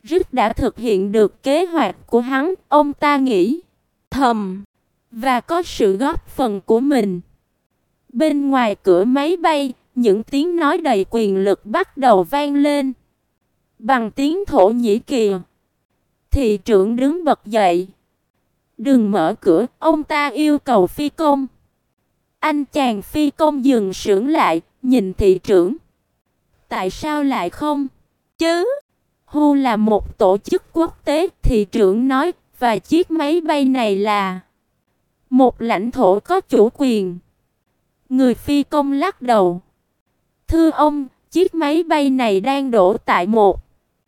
Rất đã thực hiện được kế hoạch của hắn, ông ta nghĩ thầm, và có sự góp phần của mình. Bên ngoài cửa máy bay, những tiếng nói đầy quyền lực bắt đầu vang lên. Bằng tiếng Thổ Nhĩ Kỳ, thị trưởng đứng bật dậy. Đừng mở cửa, ông ta yêu cầu phi công. Anh chàng phi công dừng sững lại, nhìn thị trưởng. Tại sao lại không? Chứ? WHO là một tổ chức quốc tế, thị trưởng nói, và chiếc máy bay này là một lãnh thổ có chủ quyền. Người phi công lắc đầu. Thưa ông, chiếc máy bay này đang đổ tại một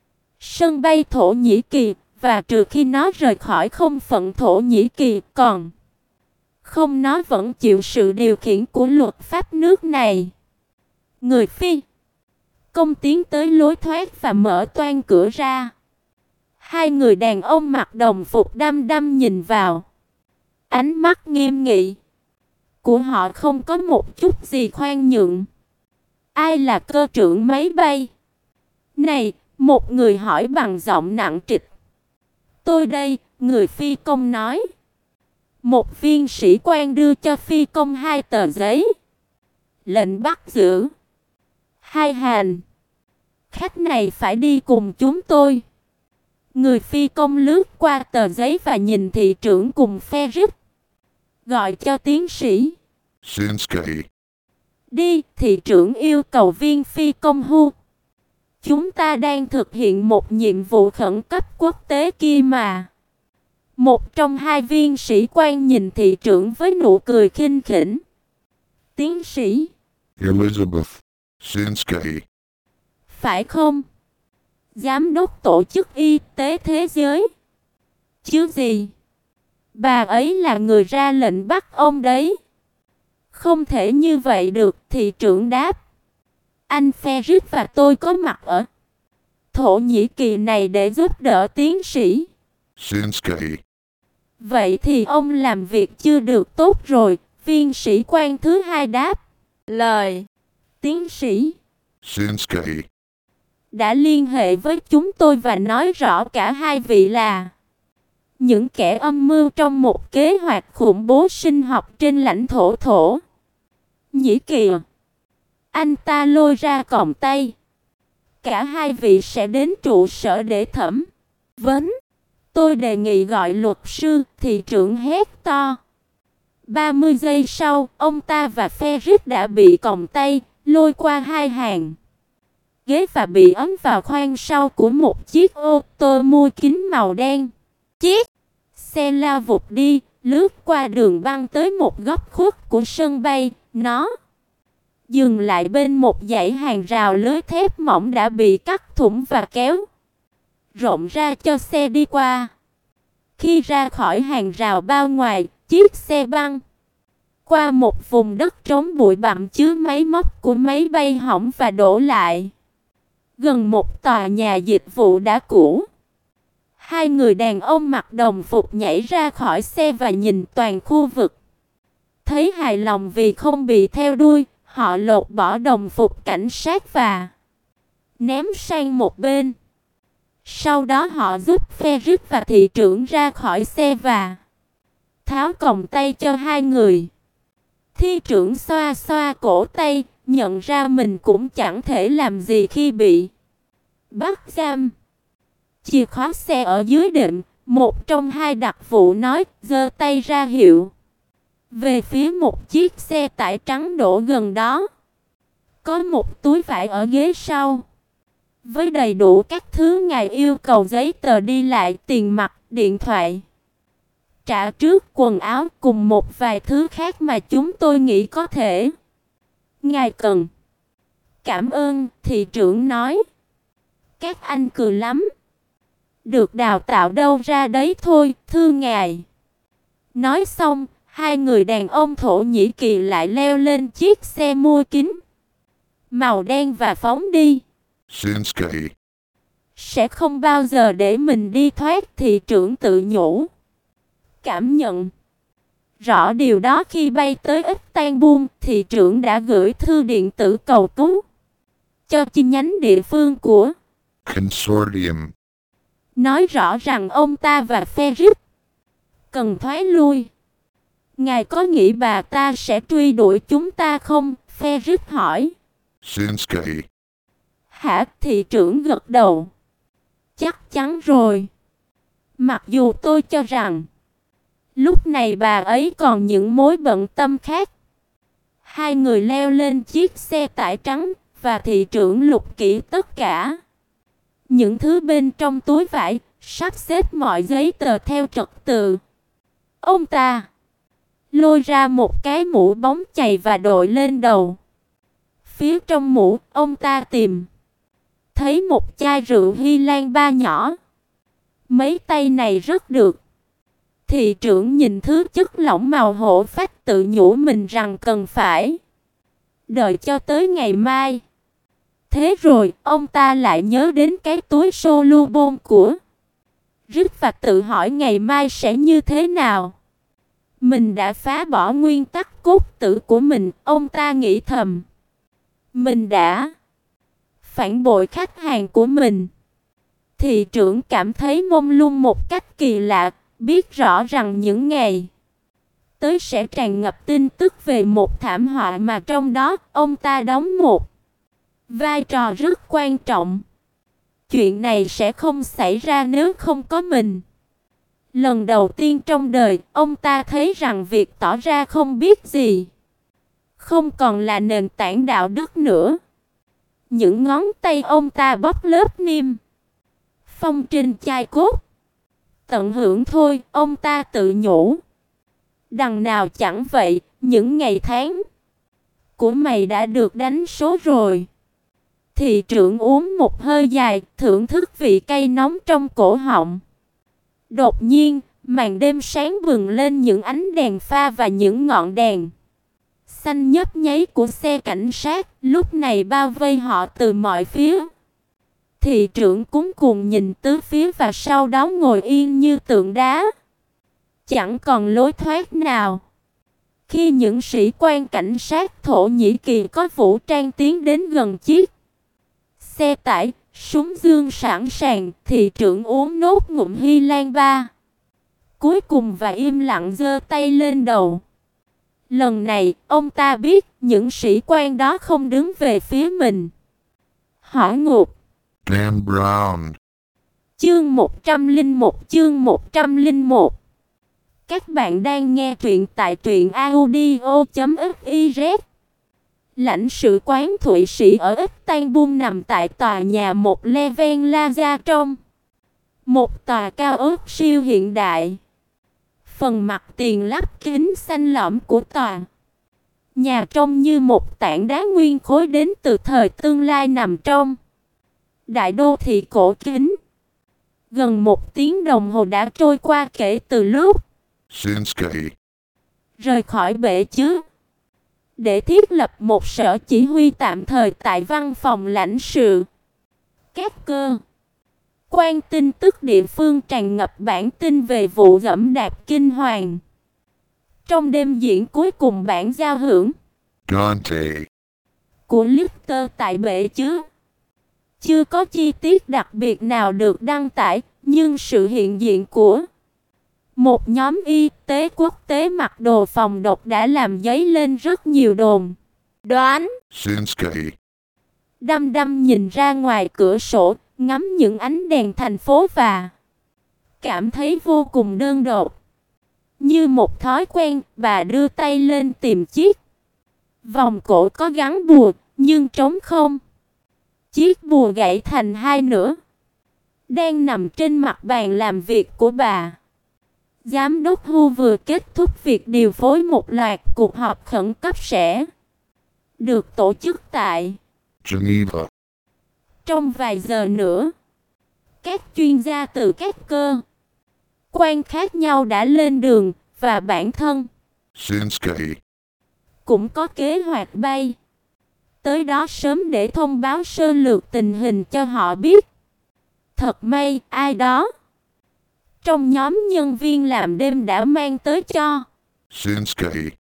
sân bay Thổ Nhĩ Kỳ, và trừ khi nó rời khỏi không phận Thổ Nhĩ Kỳ, còn không nó vẫn chịu sự điều khiển của luật pháp nước này. Người phi công tiến tới lối thoát và mở toang cửa ra. Hai người đàn ông mặc đồng phục đăm đăm nhìn vào. Ánh mắt nghiêm nghị của họ không có một chút gì khoan nhượng. Ai là cơ trưởng máy bay? Này, một người hỏi bằng giọng nặng trịch. Tôi đây, người phi công nói. Một viên sĩ quan đưa cho phi công 2 tờ giấy. Lệnh bắt giữ. 2 hành. Khách này phải đi cùng chúng tôi. Người phi công lướt qua tờ giấy và nhìn thị trưởng cùng Ferris. Gọi cho tiến sĩ Shinsky. Đi, thị trưởng yêu cầu viên phi công WHO. Chúng ta đang thực hiện một nhiệm vụ khẩn cấp quốc tế kia mà. Một trong hai viên sĩ quan nhìn thị trưởng với nụ cười khinh khỉnh. Tiến sĩ Elizabeth Shinsky. Phải không? Giám đốc Tổ chức Y tế Thế giới. Chứ gì? Bà ấy là người ra lệnh bắt ông đấy. Không thể như vậy được, thị trưởng đáp. Anh Ferris và tôi có mặt ở Thổ Nhĩ Kỳ này để giúp đỡ tiến sĩ Shinsky. Vậy thì ông làm việc chưa được tốt rồi, viên sĩ quan thứ hai đáp. Lời tiến sĩ Shinsky đã liên hệ với chúng tôi và nói rõ cả hai vị là những kẻ âm mưu trong một kế hoạch khủng bố sinh học trên lãnh thổ Thổ Nhĩ Kỳ. Anh ta lôi ra còng tay. Cả hai vị sẽ đến trụ sở để thẩm vấn. Tôi đề nghị gọi luật sư, thị trưởng hét to. 30 giây sau, ông ta và Ferris đã bị còng tay, lôi qua 2 hàng ghế và bị ấn vào khoang sau của một chiếc ô tô mui kính màu đen. Chiếc xe lao vụt đi, lướt qua đường băng tới một góc khuất của sân bay. Nó dừng lại bên một dãy hàng rào lưới thép mỏng đã bị cắt thủng và kéo rộng ra cho xe đi qua. Khi ra khỏi hàng rào bao ngoài, chiếc xe băng qua một vùng đất trống bụi bặm chứa máy móc của máy bay hỏng và đổ lại gần một tòa nhà dịch vụ đã cũ. Hai người đàn ông mặc đồng phục nhảy ra khỏi xe và nhìn toàn khu vực. Thấy hài lòng vì không bị theo đuôi, họ lột bỏ đồng phục cảnh sát và ném sang một bên. Sau đó họ giúp Ferris và thị trưởng ra khỏi xe và tháo còng tay cho hai người. Thị trưởng xoa xoa cổ tay, nhận ra mình cũng chẳng thể làm gì khi bị bắt giam. Chìa khóa xe ở dưới đệm, một trong hai đặc vụ nói, giơ tay ra hiệu về phía một chiếc xe tải trắng đổ gần đó. Có một túi vải ở ghế sau với đầy đủ các thứ ngài yêu cầu: giấy tờ đi lại, tiền mặt, điện thoại, trả trước, quần áo cùng một vài thứ khác mà chúng tôi nghĩ có thể ngài cần. Cảm ơn, thị trưởng nói. Các anh cười lắm. Được đào tạo đâu ra đấy thôi, thưa ngài. Nói xong, hai người đàn ông Thổ Nhĩ Kỳ lại leo lên chiếc xe mui kính màu đen và phóng đi. Shinsky. Sẽ không bao giờ để mình đi thoát, thị trưởng tự nhủ. Cảm nhận rõ điều đó khi bay tới Istanbul, thị trưởng đã gửi thư điện tử cầu cứu cho chi nhánh địa phương của Consortium. nói rõ rằng ông ta và Ferris cần thoái lui. Ngài có nghĩ bà ta sẽ truy đuổi chúng ta không? Ferris hỏi. Shinsuke. Hả? Thị trưởng gật đầu. Chắc chắn rồi. Mặc dù tôi cho rằng lúc này bà ấy còn những mối bận tâm khác. Hai người leo lên chiếc xe tải trắng và thị trưởng lục kỹ tất cả những thứ bên trong túi vải, sắp xếp mọi giấy tờ theo trật tự. Ông ta lôi ra một cái mũ bóng chày và đội lên đầu. Phía trong mũ, ông ta tìm thấy một chai rượu Hy Lan 3 nhỏ. Mấy tay này rất được. Thị trưởng nhìn thứ chất lỏng màu hổ phách, tự nhủ mình rằng cần phải đợi cho tới ngày mai. Thế rồi, ông ta lại nhớ đến cái túi solubon của Rick và tự hỏi ngày mai sẽ như thế nào. Mình đã phá bỏ nguyên tắc cốt tử của mình, ông ta nghĩ thầm. Mình đã phản bội khách hàng của mình. Thị trưởng cảm thấy mông lung một cách kỳ lạ, biết rõ rằng những ngày tới sẽ tràn ngập tin tức về một thảm họa mà trong đó ông ta đóng một vai trò rất quan trọng. Chuyện này sẽ không xảy ra nếu không có mình. Lần đầu tiên trong đời, ông ta thấy rằng việc tỏ ra không biết gì không còn là nền tảng đạo đức nữa. Những ngón tay ông ta bóp lớp niêm phong trên chai cốt. Tận hưởng thôi, ông ta tự nhủ. Đằng nào chẳng vậy, những ngày tháng của mày đã được đánh số rồi. Thị trưởng uống một hơi dài, thưởng thức vị cay nóng trong cổ họng. Đột nhiên, màn đêm sáng bừng lên những ánh đèn pha và những ngọn đèn xanh nhấp nháy của xe cảnh sát, lúc này bao vây họ từ mọi phía. Thị trưởng cuống cuồng nhìn tứ phía và sau đó ngồi yên như tượng đá. Chẳng còn lối thoát nào. Khi những sĩ quan cảnh sát Thổ Nhĩ Kỳ có vũ trang tiến đến gần chiếc xe tải, súng dương sẵn sàng, thị trưởng uống nốt ngụm Hy Lan 3. Cuối cùng và im lặng giơ tay lên đầu. Lần này, ông ta biết những sĩ quan đó không đứng về phía mình. Hỏa ngục. Dan Brown. Chương 101, chương 101. Các bạn đang nghe truyện tại truyện audio.fiz. Lãnh sự quán Thụy Sĩ ở Istanbul nằm tại tòa nhà một Leven Plaza trong một tòa cao ốc siêu hiện đại. Phần mặt tiền lắp kính xanh lõm của tòa nhà trông như một tảng đá nguyên khối đến từ thời tương lai nằm trong đại đô thị cổ kính. Gần 1 tiếng đồng hồ đã trôi qua kể từ lúc Shinsuke rời khỏi bể chứa để thiết lập một sở chỉ huy tạm thời tại văn phòng lãnh sự. Các cơ quan tin tức địa phương tràn ngập bản tin về vụ giẫm đạp kinh hoàng. Trong đêm diễn cuối cùng bản giao hưởng Dante của Lister tại bể chứa, chưa có chi tiết đặc biệt nào được đăng tải, nhưng sự hiện diện của một nhóm y tế quốc tế mặc đồ phòng độc đã làm dấy lên rất nhiều đồn đoán. Shinsuke Đăm đăm nhìn ra ngoài cửa sổ, ngắm những ánh đèn thành phố và cảm thấy vô cùng đơn độc. Như một thói quen, bà đưa tay lên tìm chiếc vòng cổ có gắn bùa, nhưng trống không. Chiếc bùa gãy thành hai nửa, đang nằm trên mặt bàn làm việc của bà. Giám đốc Hu vừa kết thúc việc điều phối một loạt cuộc họp khẩn cấp sẽ được tổ chức tại Geneva. Trong vài giờ nữa, các chuyên gia từ các cơ quan khác nhau đã lên đường, và bản thân Shinsuke cũng có kế hoạch bay tới đó sớm để thông báo sơ lược tình hình cho họ biết. Thật may, ai đó trong nhóm nhân viên làm đêm đã mang tới cho Shinsuke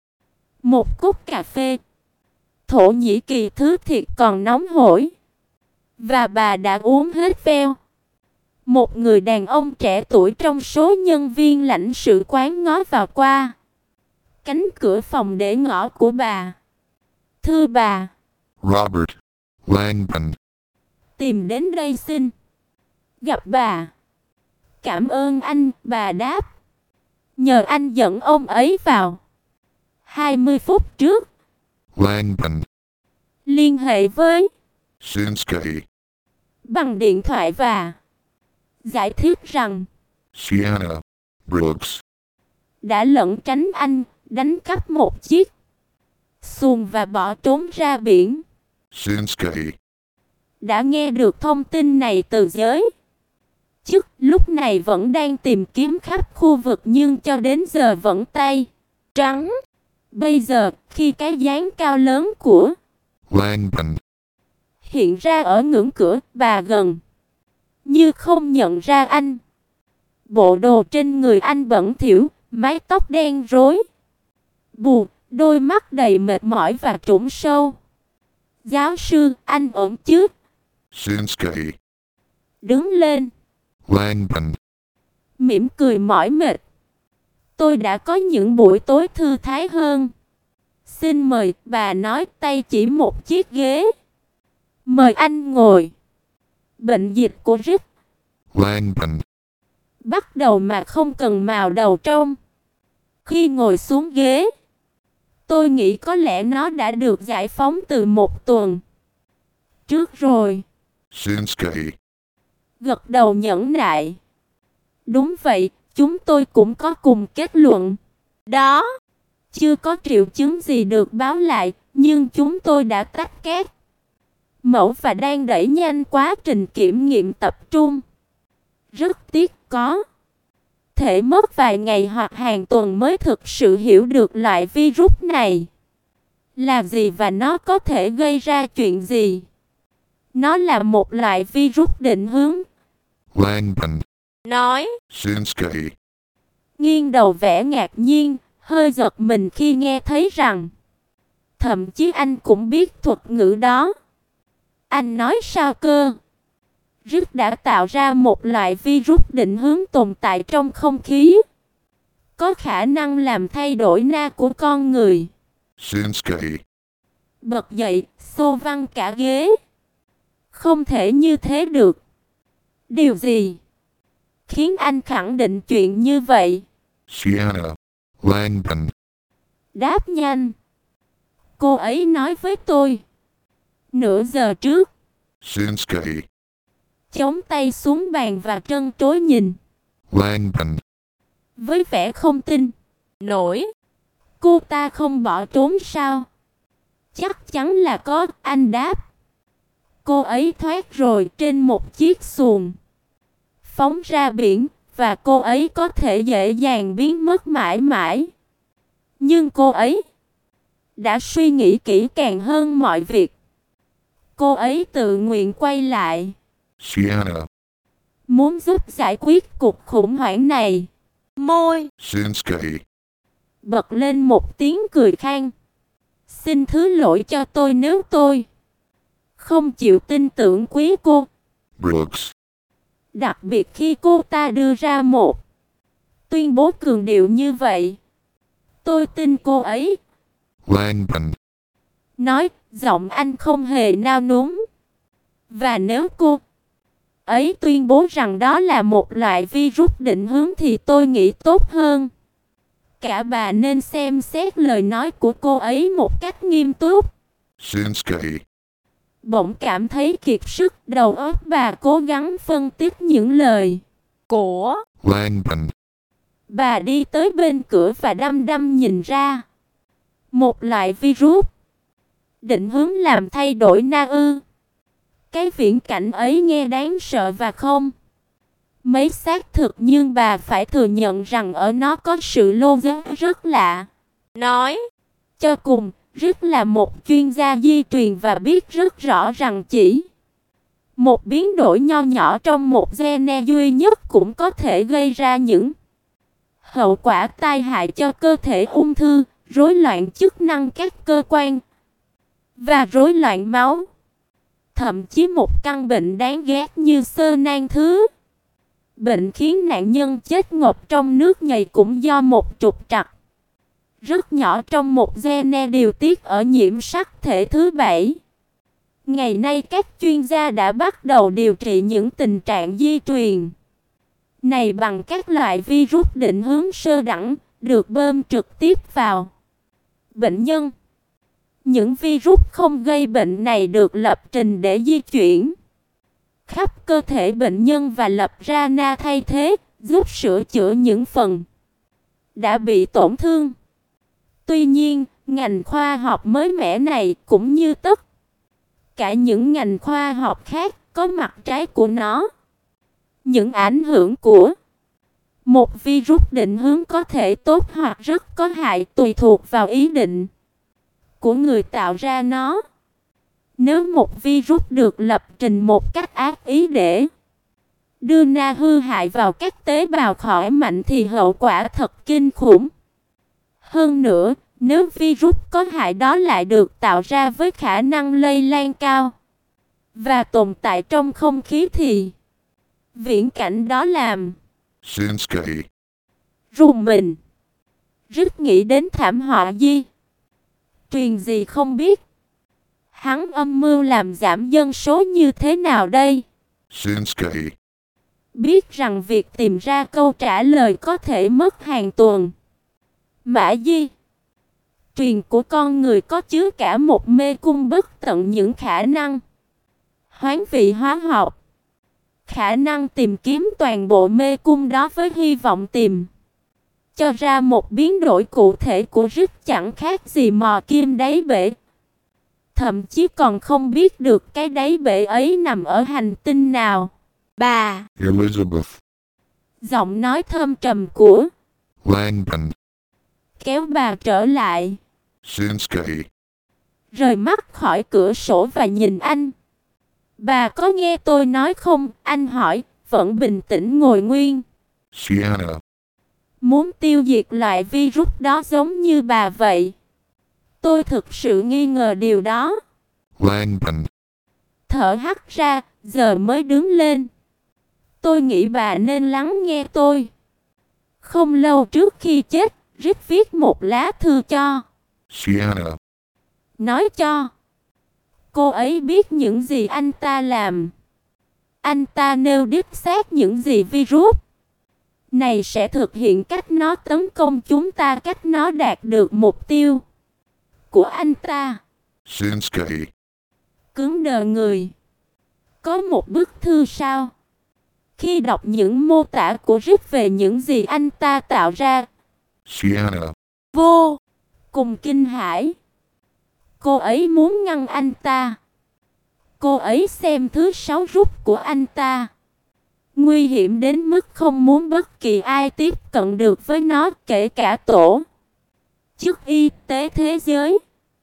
một cốc cà phê Thổ Nhĩ Kỳ thứ thiệt còn nóng hổi, và bà đã uống hết veo. Một người đàn ông trẻ tuổi trong số nhân viên lãnh sự quán ngó vào qua cánh cửa phòng để ngõ của bà. Thưa bà, Robert Langdon. tìm đến đây xin gặp bà. Cảm ơn anh, bà đáp. Nhờ anh dẫn ông ấy vào. 20 phút trước. Langdon. Liên hệ với Shinsky. bằng điện thoại và giải thích rằng Sienna Brooks. đã lẩn tránh anh, đánh cắp một chiếc xuồng và bỏ trốn ra biển. Shinsky. Đã nghe được thông tin này từ giới chức, lúc này vẫn đang tìm kiếm khắp khu vực nhưng cho đến giờ vẫn tay trắng. Bây giờ, khi cái dáng cao lớn của Langdon hiện ra ở ngưỡng cửa, bà gần như không nhận ra anh. Bộ đồ trên người anh bẩn thỉu, mái tóc đen rối bù, đôi mắt đầy mệt mỏi và trũng sâu. Giáo sư, anh ổn chứ? Shinsky. Đứng lên. Langdon. Mỉm cười mỏi mệt. Tôi đã có những buổi tối thư thái hơn. Xin mời, bà nói, tay chỉ một chiếc ghế. Mời anh ngồi. Bệnh dịch của Rick Langdon. bắt đầu mà không cần mào đầu trông. Khi ngồi xuống ghế, tôi nghĩ có lẽ nó đã được giải phóng từ một tuần trước rồi. Shinsky. Gật đầu nhẫn nại. Đúng vậy, chúng tôi cũng có cùng kết luận. Đó, chưa có triệu chứng gì được báo lại, nhưng chúng tôi đã tách các mẫu và đang đẩy nhanh quá trình kiểm nghiệm tập trung. Rất tiếc có thể mất vài ngày hoặc hàng tuần mới thực sự hiểu được loại virus này là gì và nó có thể gây ra chuyện gì. Nó là một loại virus định hướng. Langdon. Nói. Shinsky. Nghiêng đầu vẻ ngạc nhiên, hơi giật mình khi nghe thấy rằng thậm chí anh cũng biết thuật ngữ đó. Anh nói sao cơ? Rick đã tạo ra một loại virus định hướng tồn tại trong không khí, có khả năng làm thay đổi na của con người. Shinsky. Bật dậy, xô văng cả ghế. Không thể như thế được. Điều gì khiến anh khẳng định chuyện như vậy? Sienna Langdon. Đáp nhanh. Cô ấy nói với tôi nửa giờ trước. Shinsky. Chống tay xuống bàn và trân trối nhìn Langdon. với vẻ không tin nổi. Cô ta không bỏ trốn sao? Chắc chắn là có, anh đáp. Cô ấy thoát rồi trên một chiếc xuồng, phóng ra biển, và cô ấy có thể dễ dàng biến mất mãi mãi. Nhưng cô ấy đã suy nghĩ kỹ càng hơn mọi việc. Cô ấy tự nguyện quay lại. Sienna. Muốn giúp giải quyết cuộc khủng hoảng này. Môi Shinsky. bật lên một tiếng cười khan. Xin thứ lỗi cho tôi nếu tôi không chịu tin tưởng quý cô. Brooks. Đặc biệt khi cô ta đưa ra một tuyên bố cường điệu như vậy. Tôi tin cô ấy. Langdon. Nói, giọng anh không hề nao núng. Và nếu cô ấy tuyên bố rằng đó là một loại virus định hướng thì tôi nghĩ tốt hơn cả bà nên xem xét lời nói của cô ấy một cách nghiêm túc. Shinsky. Bỗng cảm thấy kiệt sức, đầu óc bà cố gắng phân tích những lời của Langdon. bà đi tới bên cửa và đăm đăm nhìn ra. Một loại virus định hướng làm thay đổi na ư. Cái viễn cảnh ấy nghe đáng sợ và không mấy xác thực, nhưng bà phải thừa nhận rằng ở nó có sự logic rất lạ. Nói cho cùng, Rick là một chuyên gia di truyền và biết rất rõ rằng chỉ một biến đổi nho nhỏ trong một gene duy nhất cũng có thể gây ra những hậu quả tai hại cho cơ thể: ung thư, rối loạn chức năng các cơ quan và rối loạn máu. Thậm chí một căn bệnh đáng ghét như xơ nan thứ Bệnh khiến nạn nhân chết ngộp trong nước nhầy cũng do một trục trặc rất nhỏ trong một gene điều tiết ở nhiễm sắc thể thứ 7. Ngày nay các chuyên gia đã bắt đầu điều trị những tình trạng di truyền này bằng các loại virus định hướng sơ đẳng được bơm trực tiếp vào bệnh nhân. Những virus không gây bệnh này được lập trình để di chuyển khắp cơ thể bệnh nhân và lập ra na thay thế, giúp sửa chữa những phần đã bị tổn thương. Tuy nhiên, ngành khoa học mới mẻ này cũng như tất cả những ngành khoa học khác có mặt trái của nó. Những ảnh hưởng của một virus định hướng có thể tốt hoặc rất có hại tùy thuộc vào ý định của người tạo ra nó. Nếu một virus được lập trình một cách ác ý để đưa na hư hại vào các tế bào khỏe mạnh thì hậu quả thật kinh khủng. Hơn nữa, nếu virus có hại đó lại được tạo ra với khả năng lây lan cao và tồn tại trong không khí thì viễn cảnh đó làm Shinsuke. rùng mình. Rất nghĩ đến thảm họa di truyền gì không biết. Hắn âm mưu làm giảm dân số như thế nào đây? Shinsuke. Biết rằng việc tìm ra câu trả lời có thể mất hàng tuần. Mã di truyền của con người có chứa cả một mê cung bất tận những khả năng hoán vị hóa học. Khả năng tìm kiếm toàn bộ mê cung đó với hy vọng tìm cho ra một biến đổi cụ thể của rất chẳng khác gì mò kim đáy bể. Thậm chí còn không biết được cái đáy bể ấy nằm ở hành tinh nào. Bà Elizabeth. Giọng nói thâm trầm của Langdon. kéo bà trở lại. Shinsuke. Rời mắt khỏi cửa sổ và nhìn anh. Bà có nghe tôi nói không? Anh hỏi, vẫn bình tĩnh ngồi nguyên. Sienna. Muốn tiêu diệt loại virus đó giống như bà vậy. Tôi thực sự nghi ngờ điều đó. Langdon. Thở hắt ra, giờ mới đứng lên. Tôi nghĩ bà nên lắng nghe tôi. Không lâu trước khi chết, Rick viết một lá thư cho Sienna. nói cho cô ấy biết những gì anh ta làm. Anh ta nêu đích xác những gì virus này sẽ thực hiện cách nó tấn công chúng ta, cách nó đạt được mục tiêu của anh ta. Shinsuke. Cứng đờ người. Có một bức thư sao? Khi đọc những mô tả của Rick về những gì anh ta tạo ra, Sienna. vô cùng kinh hãi. Cô ấy muốn ngăn anh ta. Cô ấy xem thứ 6 rút của anh ta nguy hiểm đến mức không muốn bất kỳ ai tiếp cận được với nó, kể cả tổ chức y tế thế giới.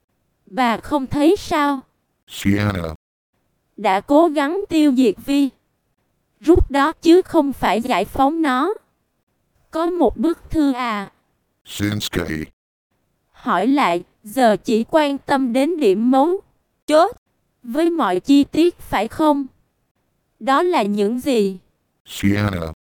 Bà không thấy sao? Sienna. Đã cố gắng tiêu diệt rút đó chứ không phải giải phóng nó. Có một bức thư à? Shinsuke. Hỏi lại, giờ chỉ quan tâm đến điểm mấu chốt với mọi chi tiết phải không? Đó là những gì? Sienna.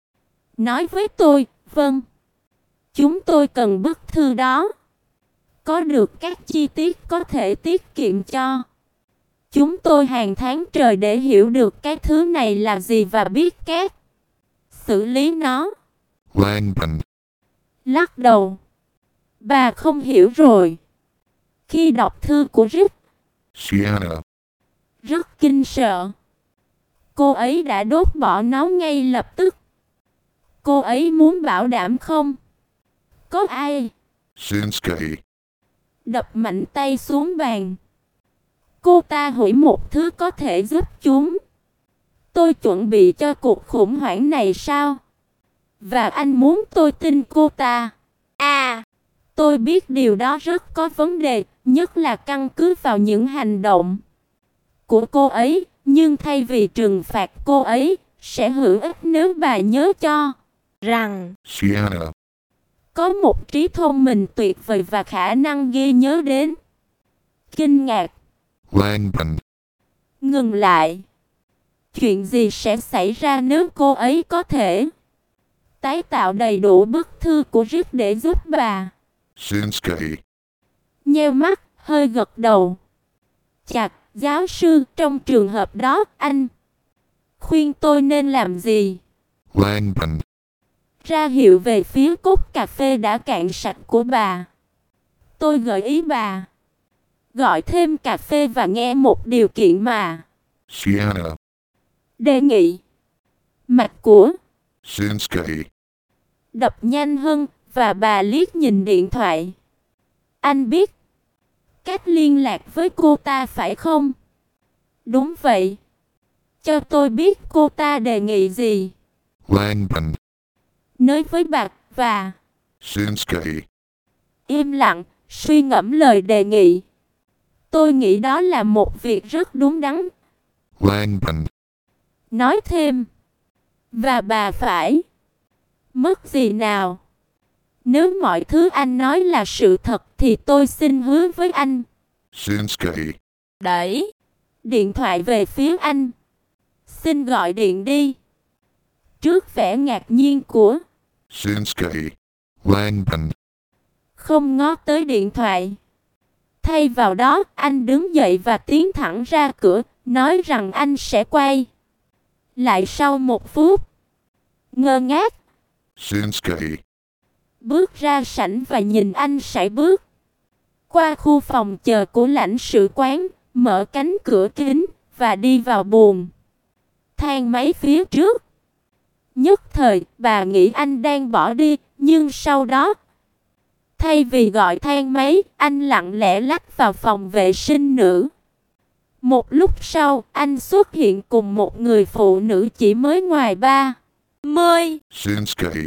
Nói với tôi, vâng. Chúng tôi cần bức thư đó. Có được các chi tiết có thể tiết kiệm cho chúng tôi hàng tháng trời để hiểu được cái thứ này là gì và biết cách xử lý nó. Langdon. Lắc đầu. Bà không hiểu rồi. Khi đọc thư của Rick, Sienna. rất kinh sợ. Cô ấy đã đốt bỏ nó ngay lập tức. Cô ấy muốn bảo đảm không có ai. Shinsuke. Đập mạnh tay xuống bàn. Cô ta hủy một thứ có thể giúp chúng. Tôi chuẩn bị cho cuộc khủng hoảng này sao? Và anh muốn tôi tin cô ta? À, tôi biết điều đó rất có vấn đề, nhất là căn cứ vào những hành động của cô ấy. Nhưng thay vì trừng phạt cô ấy, sẽ hữu ích nếu bà nhớ cho rằng Sienna. có một trí thông minh tuyệt vời và khả năng ghi nhớ đến. Kinh ngạc. Langdon. Ngừng lại. Chuyện gì sẽ xảy ra nếu cô ấy có thể tái tạo đầy đủ bức thư của Rick để giúp bà? Shinsuke. Nheo mắt, hơi gật đầu. Chặt, giáo sư, trong trường hợp đó, anh khuyên tôi nên làm gì? Langban. Ra hiệu về phía cốc cà phê đã cạn sạch của bà. Tôi gợi ý bà gọi thêm cà phê và nghe một điều kiện mà. Shiana. Đề nghị. Mạch của Shinsuke. đập nhanh hơn và bà liếc nhìn điện thoại. Anh biết cách liên lạc với cô ta phải không? Đúng vậy. Cho tôi biết cô ta đề nghị gì. Langban. Nói với bạc và Shinsuke. im lặng, suy ngẫm lời đề nghị. Tôi nghĩ đó là một việc rất đúng đắn. Langban. Nói thêm. Và bà phải mất gì nào? Nếu mọi thứ anh nói là sự thật thì tôi xin hứa với anh. Shinsuke. Đẩy điện thoại về phía anh. Xin gọi điện đi. Trước vẻ ngạc nhiên của Shinsuke. Langban. không ngó tới điện thoại. Thay vào đó, anh đứng dậy và tiến thẳng ra cửa, nói rằng anh sẽ quay lại sau 1 phút. Ngơ ngác, Shinsuke. bước ra sảnh và nhìn anh sải bước qua khu phòng chờ của lãnh sự quán, mở cánh cửa kính và đi vào buồng thang máy phía trước. Nhất thời, bà nghĩ anh đang bỏ đi, nhưng sau đó, thay vì gọi thang máy, anh lặng lẽ lách vào phòng vệ sinh nữ. Một lúc sau, anh xuất hiện cùng một người phụ nữ chỉ mới ngoài 30. Shinsuke.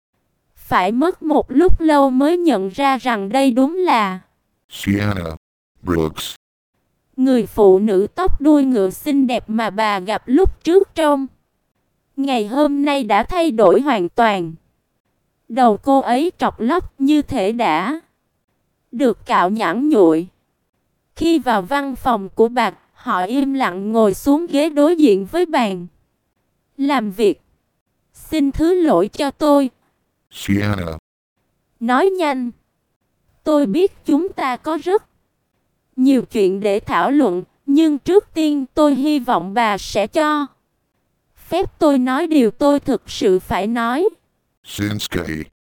Phải mất một lúc lâu mới nhận ra rằng đây đúng là Shiana. Brooks. người phụ nữ tóc đuôi ngựa xinh đẹp mà bà gặp lúc trước trong ngày hôm nay đã thay đổi hoàn toàn. Đầu cô ấy trọc lóc như thể đã được cạo nhẵn nhụi. Khi vào văn phòng của bà, họ im lặng ngồi xuống ghế đối diện với bàn làm việc. Xin thứ lỗi cho tôi. Shiana. Nói nhanh. Tôi biết chúng ta có rất nhiều chuyện để thảo luận, nhưng trước tiên tôi hy vọng bà sẽ cho phép tôi nói điều tôi thực sự phải nói. Shinsuke.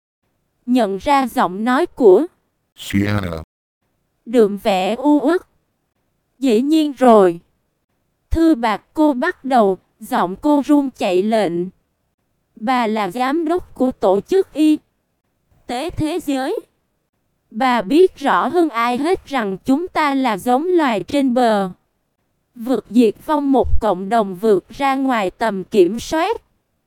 Nhận ra giọng nói của Shiana. đượm vẻ u uất. Dĩ nhiên rồi. Thư bạc cô bắt đầu, giọng cô run chạy lệnh. Bà là giám đốc của Tổ chức Y tế Thế giới. Bà biết rõ hơn ai hết rằng chúng ta là giống loài trên bờ vực diệt vong, một cộng đồng vượt ra ngoài tầm kiểm soát.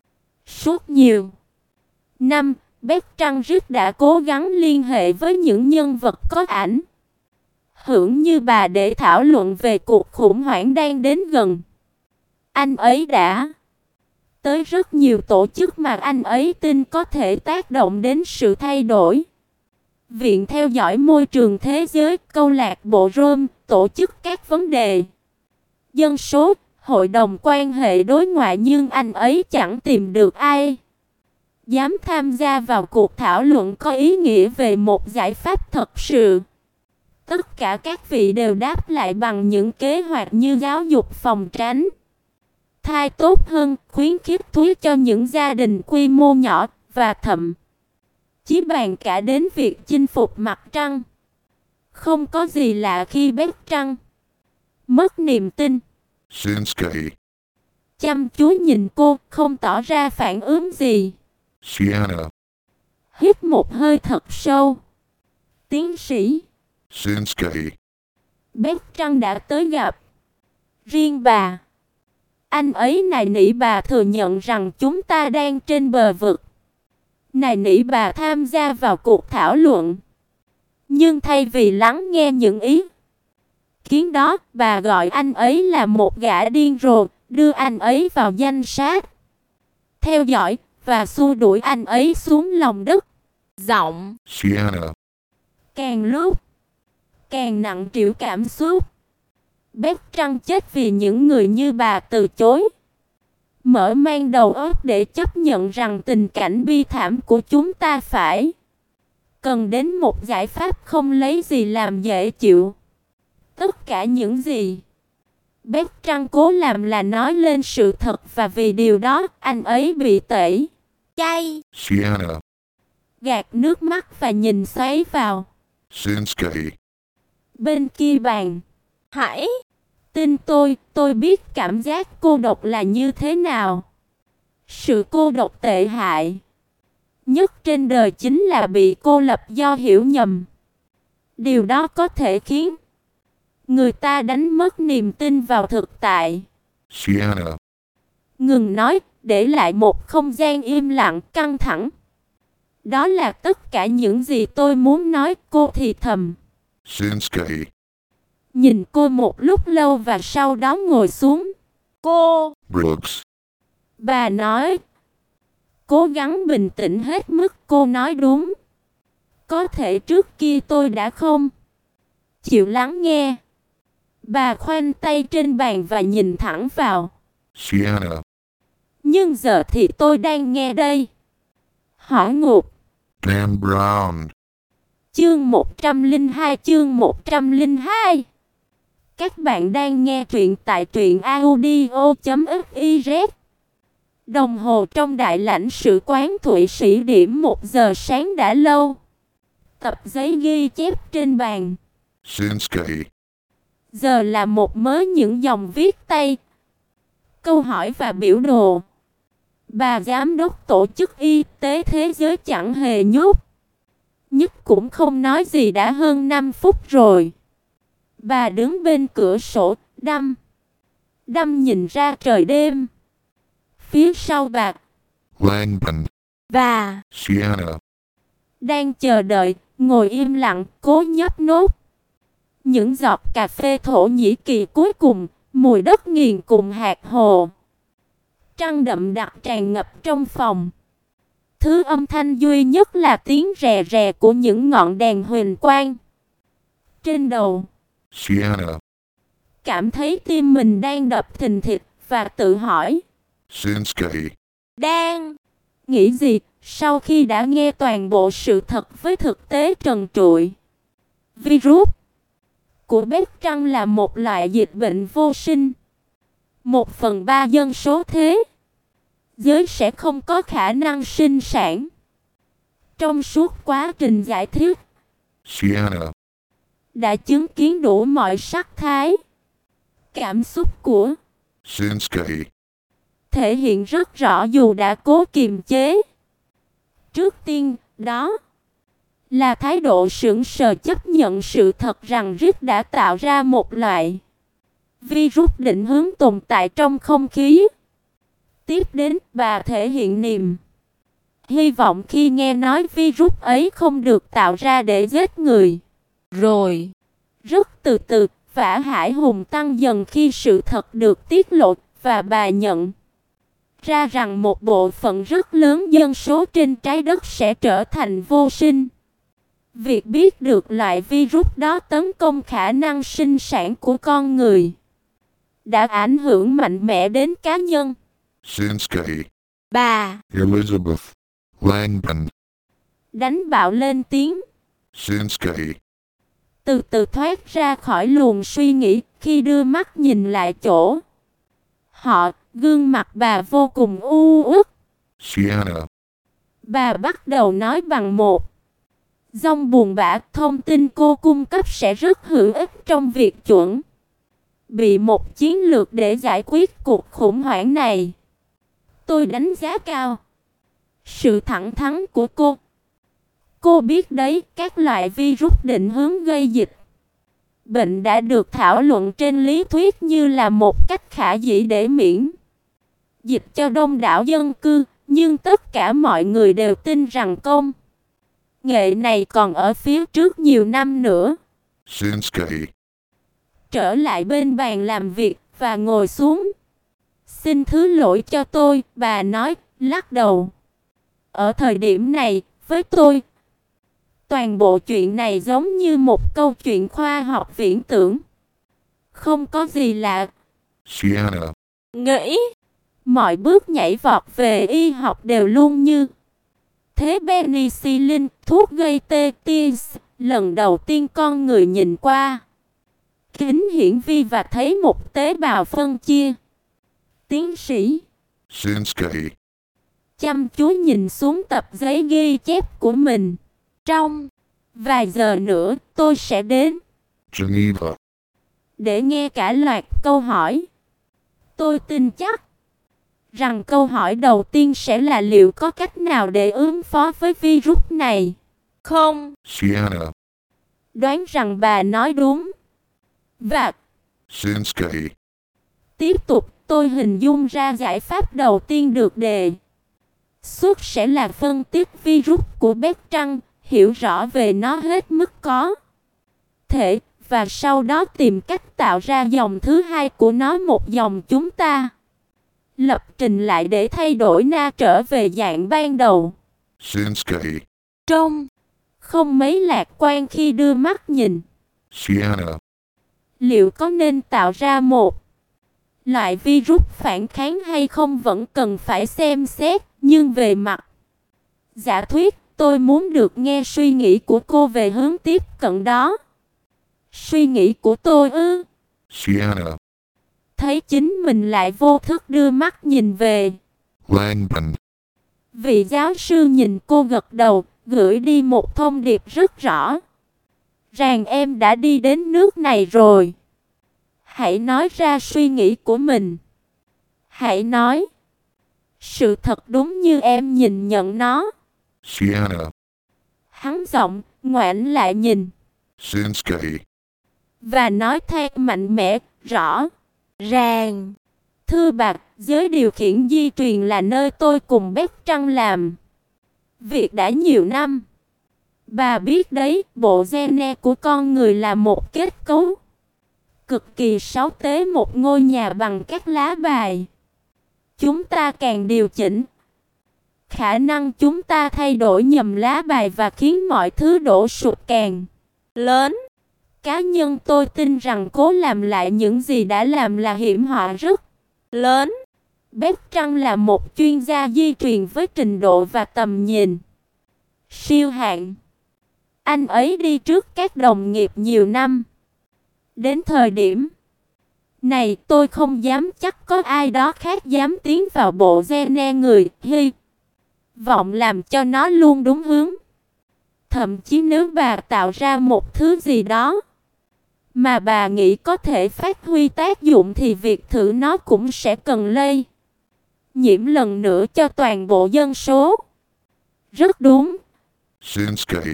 Suốt nhiều năm, Bertrand Rick đã cố gắng liên hệ với những nhân vật có ảnh hưởng như bà để thảo luận về cuộc khủng hoảng đang đến gần. Anh ấy đã tới rất nhiều tổ chức mà anh ấy tin có thể tác động đến sự thay đổi. Viện theo dõi môi trường thế giới, câu lạc bộ Rome, tổ chức các vấn đề dân số, hội đồng quan hệ đối ngoại, nhưng anh ấy chẳng tìm được ai dám tham gia vào cuộc thảo luận có ý nghĩa về một giải pháp thật sự. Tất cả các vị đều đáp lại bằng những kế hoạch như giáo dục phòng tránh thai tốt hơn, khuyến khích thuế cho những gia đình quy mô nhỏ, và thậm chí bàn cả đến việc chinh phục mặt trăng. Không có gì lạ khi Bertrand mất niềm tin. Shinsuke. Chăm chú nhìn cô, không tỏ ra phản ứng gì. Shiana. Hít một hơi thật sâu. Tiến sĩ Shinsuke. Bertrand đã tới gặp riêng bà. Anh ấy nài nỉ bà thừa nhận rằng chúng ta đang trên bờ vực. Nài nỉ bà tham gia vào cuộc thảo luận. Nhưng thay vì lắng nghe những ý kiến đó, bà gọi anh ấy là một gã điên rồ, đưa anh ấy vào danh sách theo dõi và xua đuổi anh ấy xuống lòng đất. Giọng Shiana. càng lúc càng nặng trĩu cảm xúc. Bertrand chết vì những người như bà từ chối. Mở mang đầu óc để chấp nhận rằng tình cảnh bi thảm của chúng ta phải cần đến một giải pháp không lấy gì làm dễ chịu. Tất cả những gì Bertrand cố làm là nói lên sự thật, và vì điều đó anh ấy bị tẩy chay. Sienna. Gạt nước mắt và nhìn xoáy vào Shinsuke. bên kia bàn. Hãy tin tôi biết cảm giác cô độc là như thế nào. Sự cô độc tệ hại nhất trên đời chính là bị cô lập do hiểu nhầm. Điều đó có thể khiến người ta đánh mất niềm tin vào thực tại. Sienna. Ngừng nói, để lại một không gian im lặng căng thẳng. Đó là tất cả những gì tôi muốn nói, cô thì thầm. Shinsuke. Nhìn cô một lúc lâu và sau đó ngồi xuống. Cô Brooks. Bà nói. Cố gắng bình tĩnh hết mức. Cô nói đúng. Có thể trước kia tôi đã không chịu lắng nghe. Bà khoanh tay trên bàn và nhìn thẳng vào Sienna. Nhưng giờ thì tôi đang nghe đây. Hỏi ngục. Dan Brown. Chương 102. Các bạn đang nghe truyện tại truyện audio.fiz. Đồng hồ trong đại lãnh sự quán Thụy Sĩ điểm 1 giờ sáng đã lâu. Tập giấy ghi chép trên bàn. Shinsuke. Giờ là một mớ những dòng viết tay, câu hỏi và biểu đồ. Bà giám đốc tổ chức y tế thế giới chẳng hề nhúc nhích cũng không nói gì đã hơn 5 phút rồi. Bà đứng bên cửa sổ, đăm nhìn ra trời đêm. Phía sau bà, Langdon. và Sienna. đang chờ đợi, ngồi im lặng, cố nhấp nốt những giọt cà phê Thổ Nhĩ Kỳ cuối cùng, mùi đất nghiền cùng hạt hồ. Trăng đậm đặc tràn ngập trong phòng. Thứ âm thanh duy nhất là tiếng rè rè của những ngọn đèn huỳnh quang trên đầu. Sienna. Cảm thấy tim mình đang đập thình thịch và tự hỏi. Shinsuke. Đang nghĩ gì sau khi đã nghe toàn bộ sự thật với thực tế trần trụi. Virus của Bertrand là một loại dịch bệnh vô sinh. 1/3 dân số thế giới sẽ không có khả năng sinh sản. Trong suốt quá trình giải thích, Sienna. đã chứng kiến đủ mọi sắc thái, cảm xúc của Shinsuke. thể hiện rất rõ dù đã cố kiềm chế. Trước tiên, đó là thái độ sững sờ chấp nhận sự thật rằng Rick đã tạo ra một loại virus định hướng tồn tại trong không khí. Tiếp đến, bà thể hiện niềm hy vọng khi nghe nói virus ấy không được tạo ra để giết người. Rồi, rất từ từ, vẻ hãi hùng tăng dần khi sự thật được tiết lộ, và bà nhận ra rằng một bộ phận rất lớn dân số trên trái đất sẽ trở thành vô sinh. Việc biết được loại virus đó tấn công khả năng sinh sản của con người đã ảnh hưởng mạnh mẽ đến cá nhân. Shinsuke. Bà Elizabeth. Langdon. đánh bạo lên tiếng, Shinsuke. từ từ thoát ra khỏi luồng suy nghĩ. Khi đưa mắt nhìn lại chỗ họ, gương mặt bà vô cùng u uất. Sienna. Bà bắt đầu nói bằng một giọng buồn bã. Thông tin cô cung cấp sẽ rất hữu ích trong việc chuẩn bị một chiến lược để giải quyết cuộc khủng hoảng này. Tôi đánh giá cao sự thẳng thắn của cô. Cô biết đấy, các loại virus định hướng gây dịch bệnh đã được thảo luận trên lý thuyết như là một cách khả dĩ để miễn dịch cho đông đảo dân cư, nhưng tất cả mọi người đều tin rằng công nghệ này còn ở phía trước nhiều năm nữa. Shinsuke. Trở lại bên bàn làm việc và ngồi xuống. Xin thứ lỗi cho tôi, bà nói, lắc đầu. Ở thời điểm này, với tôi, toàn bộ chuyện này giống như một câu chuyện khoa học viễn tưởng. Không có gì lạ. Sienna. Nghĩ Mọi bước nhảy vọt về y học đều luôn như thế. Penicillin, thuốc gây tê tis. Lần đầu tiên con người nhìn qua kính hiển vi và thấy một tế bào phân chia. Tiến sĩ Shinsuke. chăm chú nhìn xuống tập giấy ghi chép của mình. Trong vài giờ nữa tôi sẽ đến Geneva. để nghe cả loạt câu hỏi. Tôi tin chắc rằng câu hỏi đầu tiên sẽ là liệu có cách nào để ứng phó với virus này không? Sienna. Đoán rằng bà nói đúng. Và Shinsuke. tiếp tục, tôi hình dung ra giải pháp đầu tiên được đề xuất sẽ là phân tích virus của Bét Trăng, hiểu rõ về nó hết mức có thể, và sau đó tìm cách tạo ra dòng thứ hai của nó, một dòng chúng ta lập trình lại để thay đổi na trở về dạng ban đầu. Shinsuke. Trông không mấy lạc quan khi đưa mắt nhìn. Sienna. Liệu có nên tạo ra một loại virus phản kháng hay không vẫn cần phải xem xét, nhưng về mặt giả thuyết, tôi muốn được nghe suy nghĩ của cô về hướng tiếp cận đó. Suy nghĩ của tôi ư? Sienna. Thấy chính mình lại vô thức đưa mắt nhìn về Langdon. vị giáo sư nhìn cô gật đầu, gửi đi một thông điệp rất rõ rằng em đã đi đến nước này rồi. Hãy nói ra suy nghĩ của mình. Hãy nói sự thật đúng như em nhìn nhận nó. Sienna. Hắn giọng ngoảnh lại nhìn Shinsuke. và nói theo mạnh mẽ, rõ ràng. Thưa bà, giới điều khiển di truyền là nơi tôi cùng Bét Trăng làm việc đã nhiều năm. Bà biết đấy, bộ gene của con người là một kết cấu cực kỳ sáu tế, một ngôi nhà bằng các lá bài. Chúng ta càng điều chỉnh, khả năng chúng ta thay đổi nhầm lá bài và khiến mọi thứ đổ sụp càng lớn. Cá nhân tôi tin rằng cố làm lại những gì đã làm là hiểm họa rất lớn. Bét Trăng là một chuyên gia di truyền với trình độ và tầm nhìn siêu hạng. Anh ấy đi trước các đồng nghiệp nhiều năm. Đến thời điểm này tôi không dám chắc có ai đó khác dám tiến vào bộ gene người, hy vọng làm cho nó luôn đúng hướng. Thậm chí nếu bà tạo ra một thứ gì đó mà bà nghĩ có thể phát huy tác dụng thì việc thử nó cũng sẽ cần lây nhiễm lần nữa cho toàn bộ dân số. Rất đúng. Shinsuke.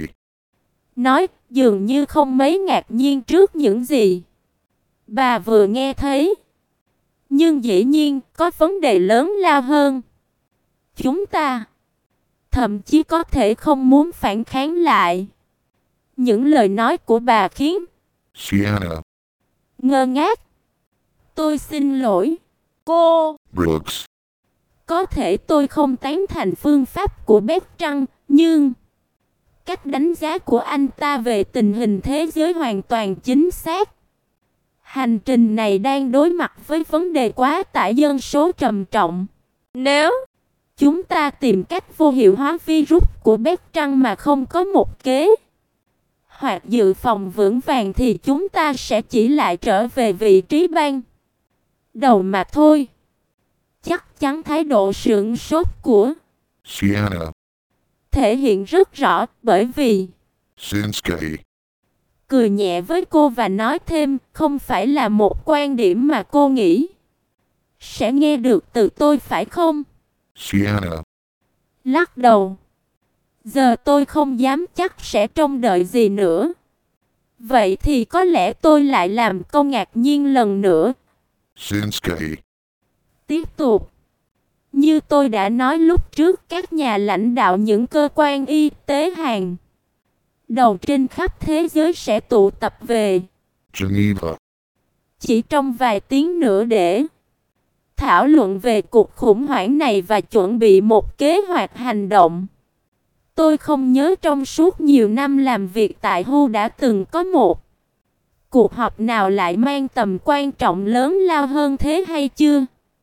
Nói dường như không mấy ngạc nhiên trước những gì bà vừa nghe thấy. Nhưng dĩ nhiên có vấn đề lớn lao hơn. Chúng ta thậm chí có thể không muốn phản kháng lại. Những lời nói của bà khiến Sienna. ngơ ngác. Tôi xin lỗi, cô. Brooks. Có thể tôi không tán thành phương pháp của Bét Trăng, nhưng cách đánh giá của anh ta về tình hình thế giới hoàn toàn chính xác. Hành trình này đang đối mặt với vấn đề quá tải dân số trầm trọng. Nếu chúng ta tìm cách vô hiệu hóa virus của Bét Trăng mà không có một kế hoặc dự phòng vững vàng thì chúng ta sẽ chỉ lại trở về vị trí ban đầu mà thôi. Chắc chắn thái độ sửng sốt của Sienna. thể hiện rất rõ, bởi vì Shinsuke. cười nhẹ với cô và nói thêm, không phải là một quan điểm mà cô nghĩ sẽ nghe được từ tôi phải không? Sienna. Lắc đầu. Giờ tôi không dám chắc sẽ trông đợi gì nữa. Vậy thì có lẽ tôi lại làm câu ngạc nhiên lần nữa. Shinsuke. Tiếp tục. Như tôi đã nói lúc trước, các nhà lãnh đạo những cơ quan y tế hàng đầu trên khắp thế giới sẽ tụ tập về Geneva. chỉ trong vài tiếng nữa để thảo luận về cuộc khủng hoảng này và chuẩn bị một kế hoạch hành động. Tôi không nhớ trong suốt nhiều năm làm việc tại WHO đã từng có một cuộc họp nào lại mang tầm quan trọng lớn lao hơn thế hay chưa?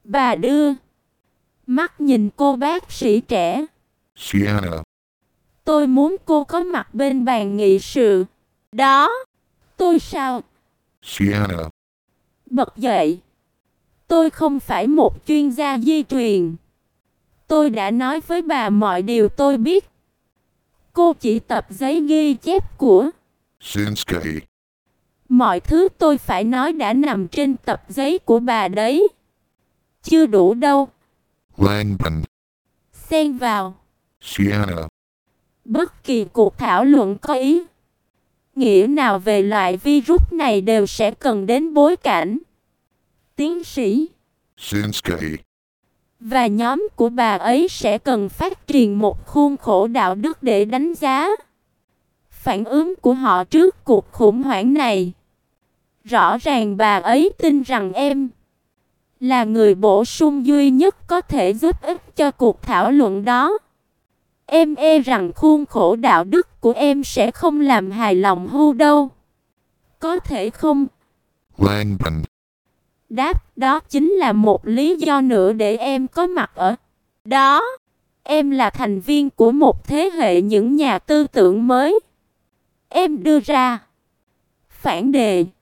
Bà đưa mắt nhìn cô bác sĩ trẻ. Sienna. Tôi muốn cô có mặt bên bàn nghị sự. Đó. Tôi sao? Sienna. Bật dậy. Tôi không phải một chuyên gia di truyền. Tôi đã nói với bà mọi điều tôi biết. Cô chỉ tập giấy ghi chép của Shinsuke. mọi thứ tôi phải nói đã nằm trên tập giấy của bà đấy. Chưa đủ đâu. Langban. Xen vào. Sienna. Bất kỳ cuộc thảo luận có ý nghĩa nào về loại virus này đều sẽ cần đến bối cảnh. Tiến sĩ Shinsuke. và nhóm của bà ấy sẽ cần phát triển một khuôn khổ đạo đức để đánh giá phản ứng của họ trước cuộc khủng hoảng này. Rõ ràng bà ấy tin rằng em là người bổ sung duy nhất có thể giúp ích cho cuộc thảo luận đó. Em e rằng khuôn khổ đạo đức của em sẽ không làm hài lòng Hu đâu. Có thể không? Langban. Đáp, đó chính là một lý do nữa để em có mặt ở đó. Em là thành viên của một thế hệ những nhà tư tưởng mới. Em đưa ra phản đề